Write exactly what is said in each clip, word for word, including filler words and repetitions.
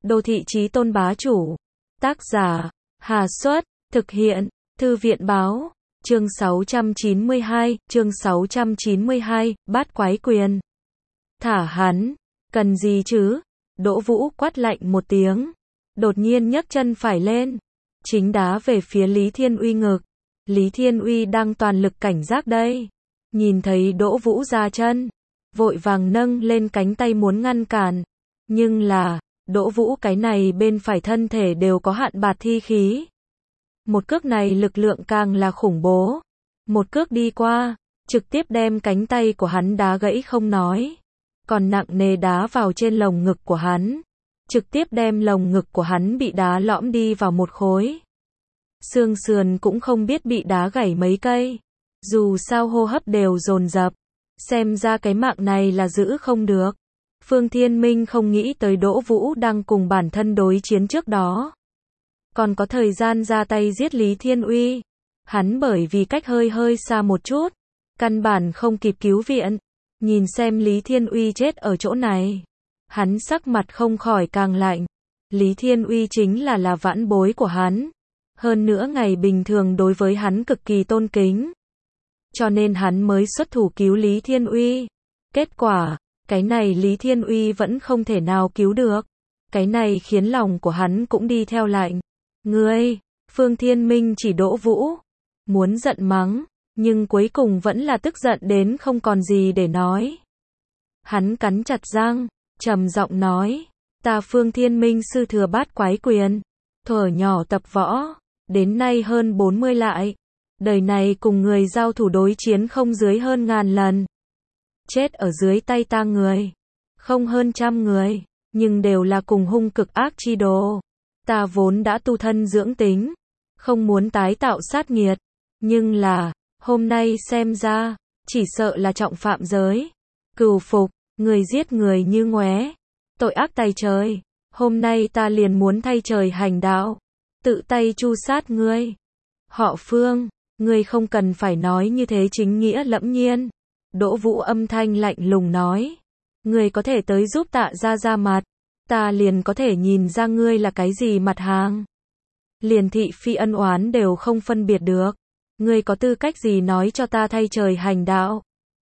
Đô thị chí tôn bá chủ. Tác giả, Hà Xuất, thực hiện, Thư viện báo, chương sáu trăm chín mươi hai, chương sáu trăm chín mươi hai, bát quái quyền. Thả hắn, cần gì chứ? Đỗ Vũ quát lạnh một tiếng, đột nhiên nhấc chân phải lên, chính đá về phía Lý Thiên Uy ngực. Lý Thiên Uy đang toàn lực cảnh giác đây, nhìn thấy Đỗ Vũ ra chân, vội vàng nâng lên cánh tay muốn ngăn cản, nhưng là, Đỗ Vũ cái này bên phải thân thể đều có hạn bạt thi khí. Một cước này lực lượng càng là khủng bố, một cước đi qua, trực tiếp đem cánh tay của hắn đá gãy không nói, còn nặng nề đá vào trên lồng ngực của hắn, trực tiếp đem lồng ngực của hắn bị đá lõm đi vào một khối. Xương sườn cũng không biết bị đá gãy mấy cây, dù sao hô hấp đều dồn dập, xem ra cái mạng này là giữ không được. Phương Thiên Minh không nghĩ tới Đỗ Vũ đang cùng bản thân đối chiến trước đó, còn có thời gian ra tay giết Lý Thiên Uy. Hắn bởi vì cách hơi hơi xa một chút, căn bản không kịp cứu viện. Nhìn xem Lý Thiên Uy chết ở chỗ này, hắn sắc mặt không khỏi càng lạnh. Lý Thiên Uy chính là là vãn bối của hắn, hơn nữa ngày bình thường đối với hắn cực kỳ tôn kính, cho nên hắn mới xuất thủ cứu Lý Thiên Uy. Kết quả, cái này Lý Thiên Uy vẫn không thể nào cứu được. Cái này khiến lòng của hắn cũng đi theo lạnh. Ngươi, Phương Thiên Minh chỉ Đỗ Vũ, muốn giận mắng, nhưng cuối cùng vẫn là tức giận đến không còn gì để nói. Hắn cắn chặt răng, trầm giọng nói, ta Phương Thiên Minh sư thừa bát quái quyền, thuở nhỏ tập võ, đến nay hơn bốn mươi lại, đời này cùng người giao thủ đối chiến không dưới hơn ngàn lần. Chết ở dưới tay ta người, không hơn trăm người, nhưng đều là cùng hung cực ác chi đồ. Ta vốn đã tu thân dưỡng tính, không muốn tái tạo sát nghiệt, nhưng là, hôm nay xem ra, chỉ sợ là trọng phạm giới. Cừu phục, người giết người như ngoé, tội ác tày trời, hôm nay ta liền muốn thay trời hành đạo, tự tay tru sát ngươi. Họ Phương, ngươi không cần phải nói như thế chính nghĩa lẫm nhiên. Đỗ Vũ âm thanh lạnh lùng nói, ngươi có thể tới giúp tạ ra ra mặt, ta liền có thể nhìn ra ngươi là cái gì mặt hàng. Liền thị phi ân oán đều không phân biệt được, ngươi có tư cách gì nói cho ta thay trời hành đạo.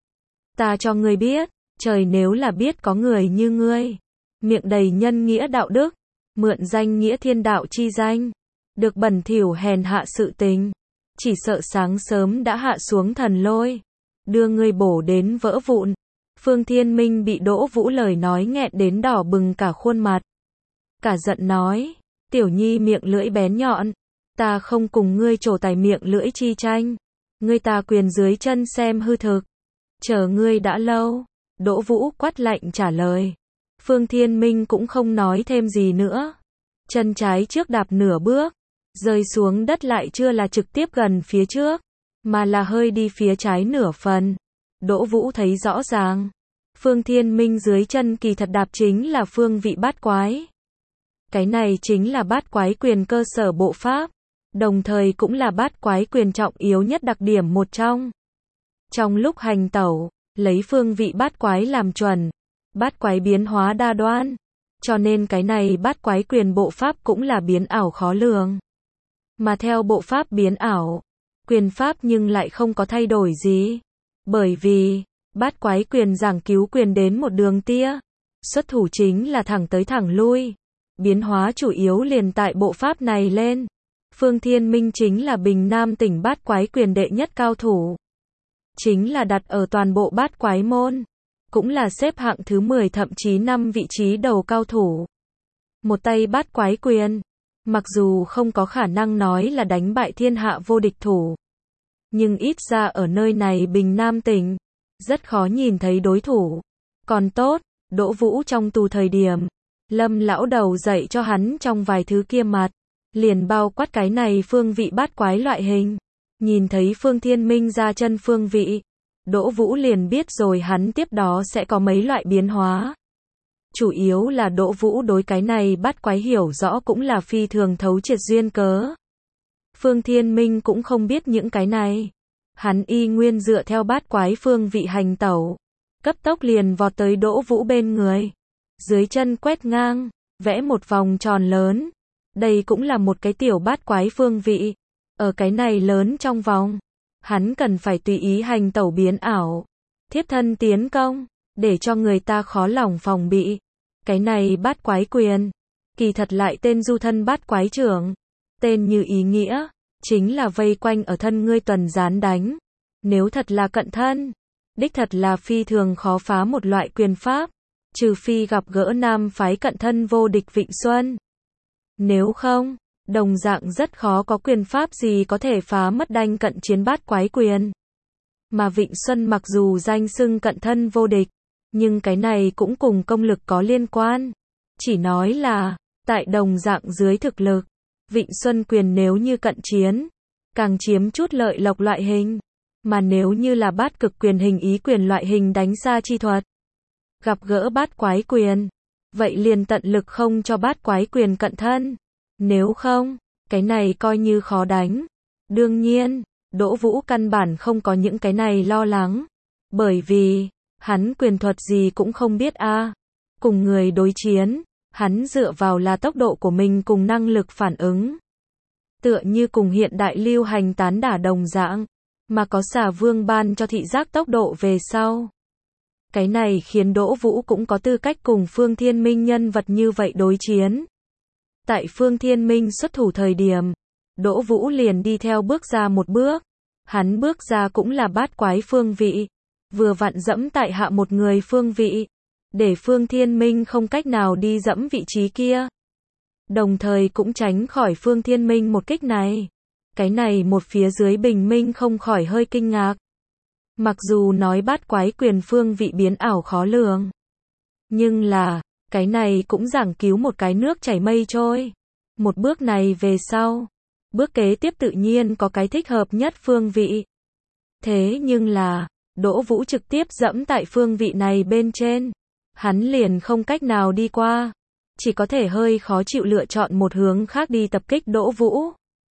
Ta cho ngươi biết, trời nếu là biết có người như ngươi, miệng đầy nhân nghĩa đạo đức, mượn danh nghĩa thiên đạo chi danh, được bẩn thỉu hèn hạ sự tình, chỉ sợ sáng sớm đã hạ xuống thần lôi, đưa ngươi bổ đến vỡ vụn. Phương Thiên Minh bị Đỗ Vũ lời nói nghẹn đến đỏ bừng cả khuôn mặt, cả giận nói, tiểu nhi miệng lưỡi bén nhọn, ta không cùng ngươi trổ tài miệng lưỡi chi tranh, ngươi ta quyền dưới chân xem hư thực, chờ ngươi đã lâu. Đỗ Vũ quát lạnh trả lời. Phương Thiên Minh cũng không nói thêm gì nữa, chân trái trước đạp nửa bước, rơi xuống đất lại chưa là trực tiếp gần phía trước, mà là hơi đi phía trái nửa phần. Đỗ Vũ thấy rõ ràng, Phương Thiên Minh dưới chân kỳ thật đạp chính là phương vị bát quái. Cái này chính là bát quái quyền cơ sở bộ pháp, đồng thời cũng là bát quái quyền trọng yếu nhất đặc điểm một trong. Trong lúc hành tẩu, lấy phương vị bát quái làm chuẩn, bát quái biến hóa đa đoan, cho nên cái này bát quái quyền bộ pháp cũng là biến ảo khó lường. Mà theo bộ pháp biến ảo, quyền pháp nhưng lại không có thay đổi gì, bởi vì bát quái quyền giảng cứu quyền đến một đường tia, xuất thủ chính là thẳng tới thẳng lui, biến hóa chủ yếu liền tại bộ pháp này lên. Phương Thiên Minh chính là Bình Nam tỉnh bát quái quyền đệ nhất cao thủ, chính là đặt ở toàn bộ bát quái môn, cũng là xếp hạng thứ mười thậm chí năm vị trí đầu cao thủ. Một tay bát quái quyền, mặc dù không có khả năng nói là đánh bại thiên hạ vô địch thủ, nhưng ít ra ở nơi này Bình Nam tỉnh, rất khó nhìn thấy đối thủ. Còn tốt, Đỗ Vũ trong tù thời điểm, Lâm lão đầu dạy cho hắn trong vài thứ kia mặt, liền bao quát cái này phương vị bát quái loại hình. Nhìn thấy Phương Thiên Minh ra chân phương vị, Đỗ Vũ liền biết rồi hắn tiếp đó sẽ có mấy loại biến hóa. Chủ yếu là Đỗ Vũ đối cái này bát quái hiểu rõ cũng là phi thường thấu triệt duyên cớ. Phương Thiên Minh cũng không biết những cái này. Hắn y nguyên dựa theo bát quái phương vị hành tẩu, cấp tốc liền vọt tới Đỗ Vũ bên người, dưới chân quét ngang, vẽ một vòng tròn lớn. Đây cũng là một cái tiểu bát quái phương vị. Ở cái này lớn trong vòng, hắn cần phải tùy ý hành tẩu biến ảo, thiếp thân tiến công, để cho người ta khó lòng phòng bị. Cái này bát quái quyền, kỳ thật lại tên du thân bát quái trưởng. Tên như ý nghĩa, chính là vây quanh ở thân ngươi tuần gián đánh. Nếu thật là cận thân, đích thật là phi thường khó phá một loại quyền pháp, trừ phi gặp gỡ nam phái cận thân vô địch Vịnh Xuân. Nếu không, đồng dạng rất khó có quyền pháp gì có thể phá mất đanh cận chiến bát quái quyền. Mà Vịnh Xuân mặc dù danh xưng cận thân vô địch, nhưng cái này cũng cùng công lực có liên quan. Chỉ nói là, tại đồng dạng dưới thực lực, Vịnh Xuân quyền nếu như cận chiến, càng chiếm chút lợi lộc loại hình. Mà nếu như là bát cực quyền hình ý quyền loại hình đánh xa chi thuật, gặp gỡ bát quái quyền, vậy liền tận lực không cho bát quái quyền cận thân. Nếu không, cái này coi như khó đánh. Đương nhiên, Đỗ Vũ căn bản không có những cái này lo lắng. Bởi vì, hắn quyền thuật gì cũng không biết a. À. Cùng người đối chiến, hắn dựa vào là tốc độ của mình cùng năng lực phản ứng. Tựa như cùng hiện đại lưu hành tán đả đồng dạng, mà có Xà Vương ban cho thị giác tốc độ về sau. Cái này khiến Đỗ Vũ cũng có tư cách cùng Phương Thiên Minh nhân vật như vậy đối chiến. Tại Phương Thiên Minh xuất thủ thời điểm, Đỗ Vũ liền đi theo bước ra một bước. Hắn bước ra cũng là bát quái phương vị, vừa vặn dẫm tại hạ một người phương vị, để Phương Thiên Minh không cách nào đi dẫm vị trí kia. Đồng thời cũng tránh khỏi Phương Thiên Minh một kích này. Cái này một phía dưới bình minh không khỏi hơi kinh ngạc. Mặc dù nói bát quái quyền phương vị biến ảo khó lường, nhưng là, cái này cũng giảng cứu một cái nước chảy mây trôi. Một bước này về sau, bước kế tiếp tự nhiên có cái thích hợp nhất phương vị. Thế nhưng là, Đỗ Vũ trực tiếp dẫm tại phương vị này bên trên. Hắn liền không cách nào đi qua. Chỉ có thể hơi khó chịu lựa chọn một hướng khác đi tập kích Đỗ Vũ.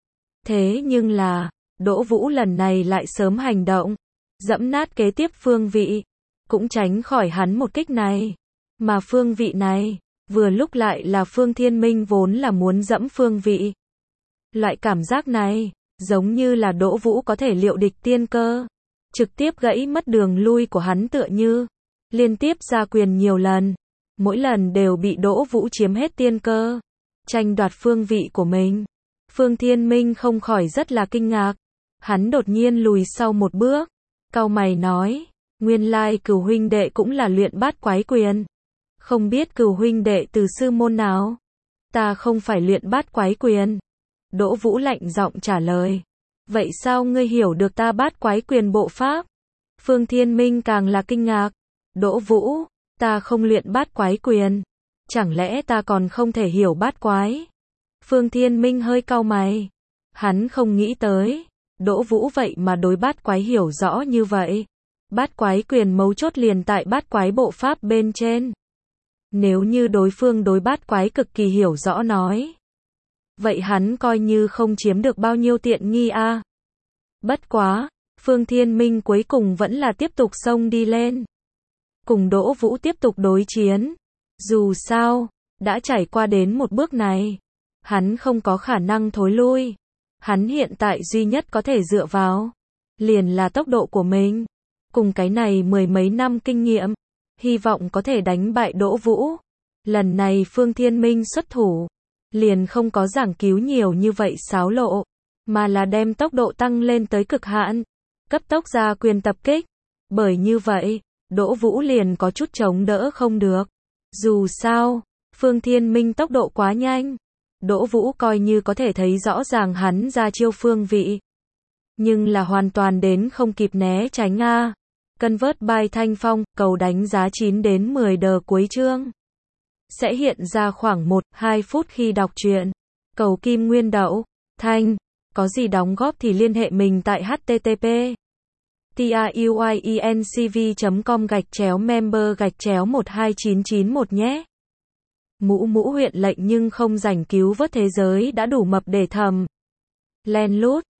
Thế nhưng là, Đỗ Vũ lần này lại sớm hành động, dẫm nát kế tiếp phương vị, cũng tránh khỏi hắn một kích này. Mà phương vị này, vừa lúc lại là Phương Thiên Minh vốn là muốn dẫm phương vị. Loại cảm giác này, giống như là Đỗ Vũ có thể liệu địch tiên cơ, trực tiếp gãy mất đường lui của hắn tựa như, liên tiếp ra quyền nhiều lần, mỗi lần đều bị Đỗ Vũ chiếm hết tiên cơ, tranh đoạt phương vị của mình. Phương Thiên Minh không khỏi rất là kinh ngạc, hắn đột nhiên lùi sau một bước, cau mày nói, nguyên lai Cửu huynh đệ cũng là luyện bát quái quyền. Không biết Cửu huynh đệ từ sư môn nào? Ta không phải luyện bát quái quyền. Đỗ Vũ lạnh giọng trả lời. Vậy sao ngươi hiểu được ta bát quái quyền bộ pháp? Phương Thiên Minh càng là kinh ngạc. Đỗ Vũ, ta không luyện bát quái quyền. Chẳng lẽ ta còn không thể hiểu bát quái? Phương Thiên Minh hơi cau mày. Hắn không nghĩ tới. Đỗ Vũ vậy mà đối bát quái hiểu rõ như vậy. Bát quái quyền mấu chốt liền tại bát quái bộ pháp bên trên. Nếu như đối phương đối bát quái cực kỳ hiểu rõ nói, vậy hắn coi như không chiếm được bao nhiêu tiện nghi a. À. Bất quá, Phương Thiên Minh cuối cùng vẫn là tiếp tục xông đi lên. Cùng Đỗ Vũ tiếp tục đối chiến. Dù sao, đã trải qua đến một bước này, hắn không có khả năng thối lui. Hắn hiện tại duy nhất có thể dựa vào, liền là tốc độ của mình. Cùng cái này mười mấy năm kinh nghiệm, hy vọng có thể đánh bại Đỗ Vũ. Lần này Phương Thiên Minh xuất thủ, liền không có giảng cứu nhiều như vậy xáo lộ, mà là đem tốc độ tăng lên tới cực hạn, cấp tốc ra quyền tập kích. Bởi như vậy, Đỗ Vũ liền có chút chống đỡ không được. Dù sao, Phương Thiên Minh tốc độ quá nhanh, Đỗ Vũ coi như có thể thấy rõ ràng hắn ra chiêu phương vị, nhưng là hoàn toàn đến không kịp né tránh a. Convert by Thanh Phong, cầu đánh giá chín đến mười đờ cuối chương. Sẽ hiện ra khoảng một đến hai phút khi đọc truyện. Cầu Kim Nguyên Đậu, Thanh, có gì đóng góp thì liên hệ mình tại http truyencv chấm com gạch chéo member gạch chéo một hai chín chín một nhé. Mũ mũ huyện lệnh nhưng không rảnh cứu vớt thế giới đã đủ mập để thầm. Len lút.